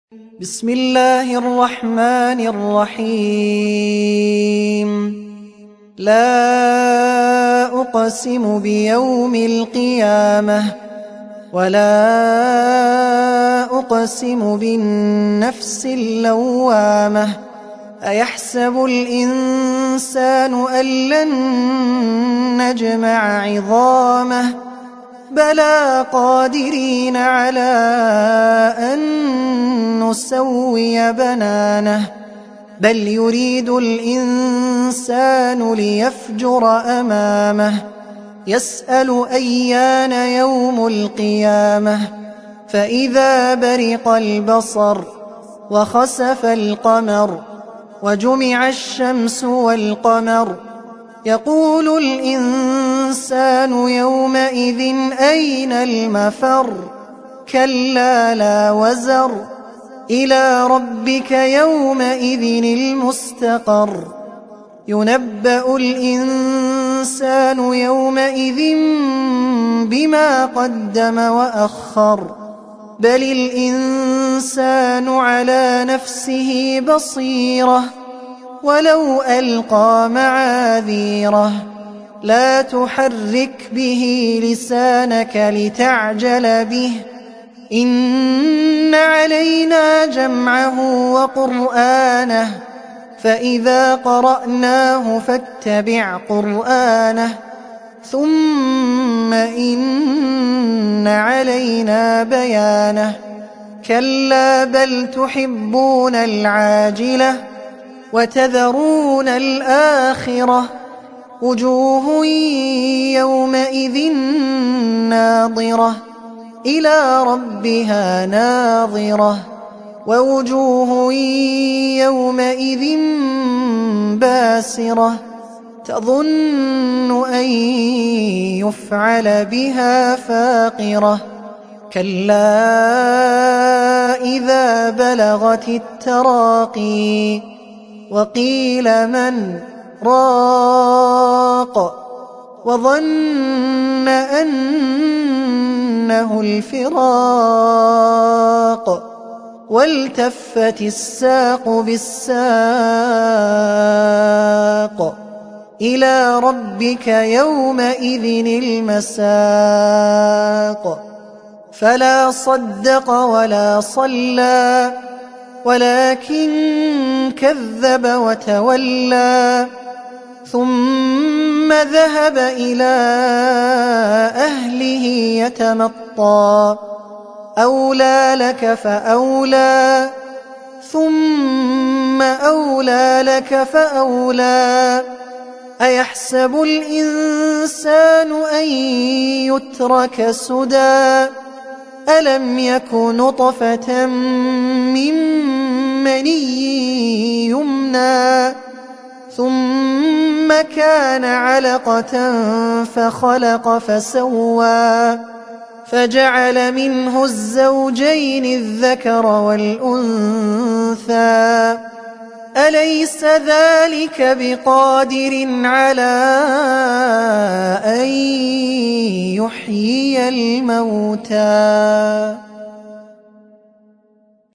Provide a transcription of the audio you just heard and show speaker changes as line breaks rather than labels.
بسم الله الرحمن الرحيم. لا أقسم بيوم القيامة ولا أقسم بالنفس اللوامة. أيحسب الإنسان أن لن نجمع عظامه بلى قادرين على أن نسوي بنانه بل يريد الإنسان ليفجر أمامه يسأل أيان يوم القيامة فإذا برق البصر وخسف القمر وجمع الشمس والقمر يقول الإنسان يومئذ أين المفر كلا لا وزر إلى ربك يومئذ المستقر ينبأ الإنسان يومئذ بما قدم وأخر بل الإنسان على نفسه بصيرة ولو ألقى معاذيره لا تحرك به لسانك لتعجل به إن علينا جمعه وقرآنه فإذا قرأناه فاتبع قرآنه ثم إن علينا بيانه كلا بل تحبون العاجلة وتذرون الآخرة وجوه يومئذ ناظرة إلى ربها ناظرة ووجوه يومئذ باسرة تظن أن يفعل بها فاقرة كلا إذا بلغت التراقي وقيل من راق وظن أنه الفراق والتفت الساق بالساق إلى ربك يومئذ المساق فلا صدق ولا صلى ولكن كذب وتولى ثم ذهب إلى أهله يتمطى أولى لك فأولى ثم أولى لك فأولى أيحسب الإنسان أن يترك سدى ألم يك نطفة من مني يمنى ثم كان علقة فخلق فسوى فجعل منه الزوجين الذكر والأنثى أليس ذلك بقادر على أن يحيي الموتى